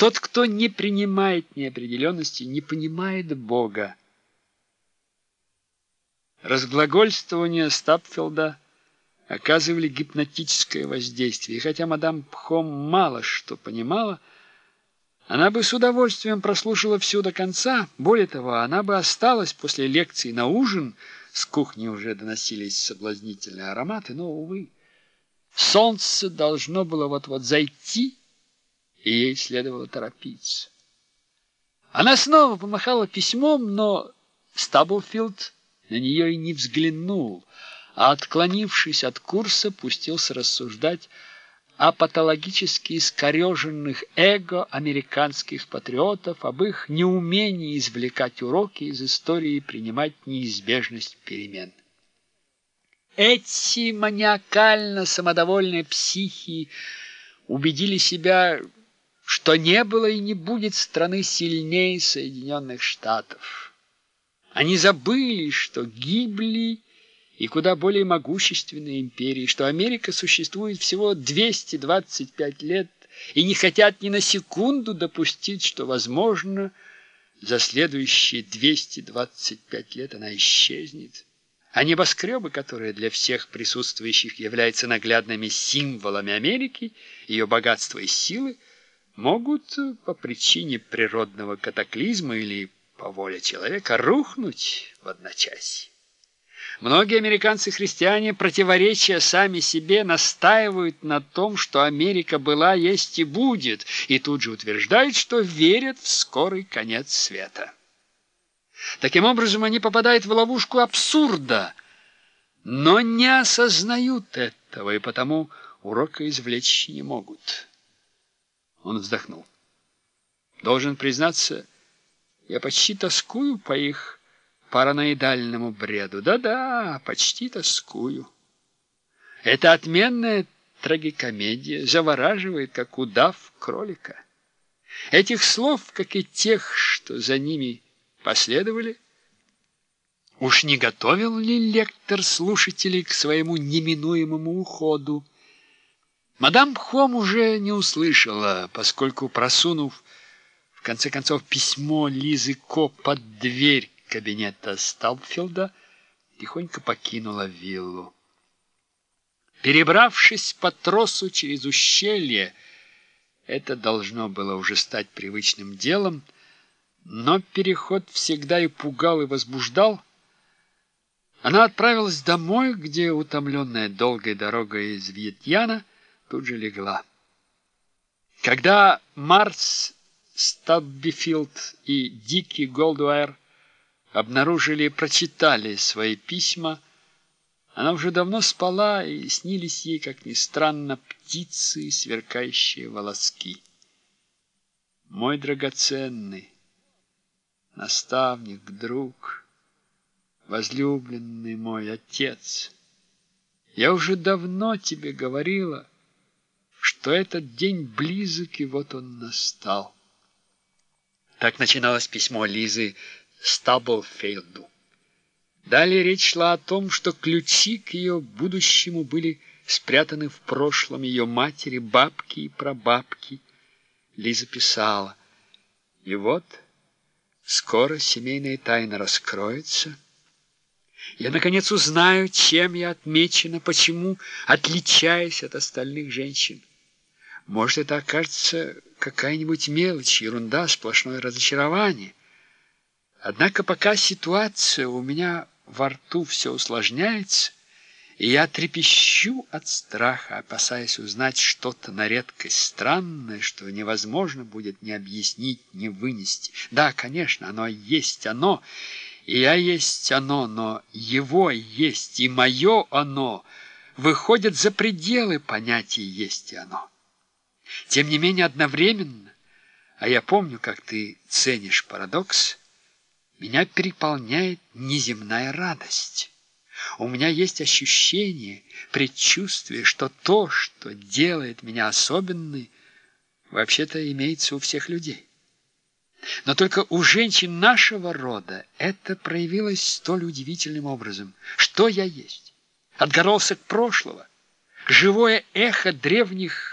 Тот, кто не принимает неопределенности, не понимает Бога. Разглагольствования Стапфилда оказывали гипнотическое воздействие, и хотя мадам Пхом мало что понимала, она бы с удовольствием прослушала все до конца. Более того, она бы осталась после лекции на ужин. С кухни уже доносились соблазнительные ароматы, но, увы, солнце должно было вот-вот зайти, и ей следовало торопиться. Она снова помахала письмом, но Стаблфилд на нее и не взглянул, а, отклонившись от курса, пустился рассуждать о патологически искореженных эго американских патриотов, об их неумении извлекать уроки из истории и принимать неизбежность перемен. Эти маниакально самодовольные психи убедили себя, что не было и не будет страны сильнее Соединенных Штатов. Они забыли, что гибли и куда более могущественные империи, что Америка существует всего 225 лет, и не хотят ни на секунду допустить, что, возможно, за следующие 225 лет она исчезнет. А небоскребы, которые для всех присутствующих являются наглядными символами Америки, ее богатства и силы, могут по причине природного катаклизма или по воле человека рухнуть в одночасье. Многие американцы-христиане, противоречия сами себе, настаивают на том, что Америка была, есть и будет, и тут же утверждают, что верят в скорый конец света. Таким образом, они попадают в ловушку абсурда, но не осознают этого, и потому урока извлечь не могут. Он вздохнул. Должен признаться, я почти тоскую по их параноидальному бреду. Да-да, почти тоскую. Это отменная трагикомедия завораживает, как удав кролика. Этих слов, как и тех, что за ними последовали, уж не готовил ли лектор слушателей к своему неминуемому уходу? Мадам Пхом уже не услышала, поскольку, просунув, в конце концов, письмо Лизы Ко под дверь кабинета Стаблфилда, тихонько покинула виллу. Перебравшись по тросу через ущелье, это должно было уже стать привычным делом, но переход всегда и пугал, и возбуждал. Она отправилась домой, где, утомленная долгой дорогой из Вьетьяна, тут же легла. Когда Марс Стаббифилд и Дики Голдуэр обнаружили и прочитали свои письма, она уже давно спала, и снились ей, как ни странно, птицы и сверкающие волоски. Мой драгоценный наставник, друг, возлюбленный мой отец, я уже давно тебе говорила, что этот день близок, и вот он настал. Так начиналось письмо Лизы Стаблфилду. Далее речь шла о том, что ключи к ее будущему были спрятаны в прошлом ее матери, бабки и прабабки. Лиза писала: и вот скоро семейная тайна раскроется. Я, наконец, узнаю, чем я отмечена, почему отличаюсь от остальных женщин. Может, это окажется какая-нибудь мелочь, ерунда, сплошное разочарование. Однако пока ситуация у меня во рту все усложняется, и я трепещу от страха, опасаясь узнать что-то на редкость странное, что невозможно будет ни объяснить, ни вынести. Да, конечно, оно есть оно, и я есть оно, но его есть и мое оно выходят за пределы понятия «есть и оно». Тем не менее, одновременно, а я помню, как ты ценишь парадокс, меня переполняет неземная радость. У меня есть ощущение, предчувствие, что то, что делает меня особенной, вообще-то имеется у всех людей. Но только у женщин нашего рода это проявилось столь удивительным образом. Что я есть? Отголосок прошлого, живое эхо древних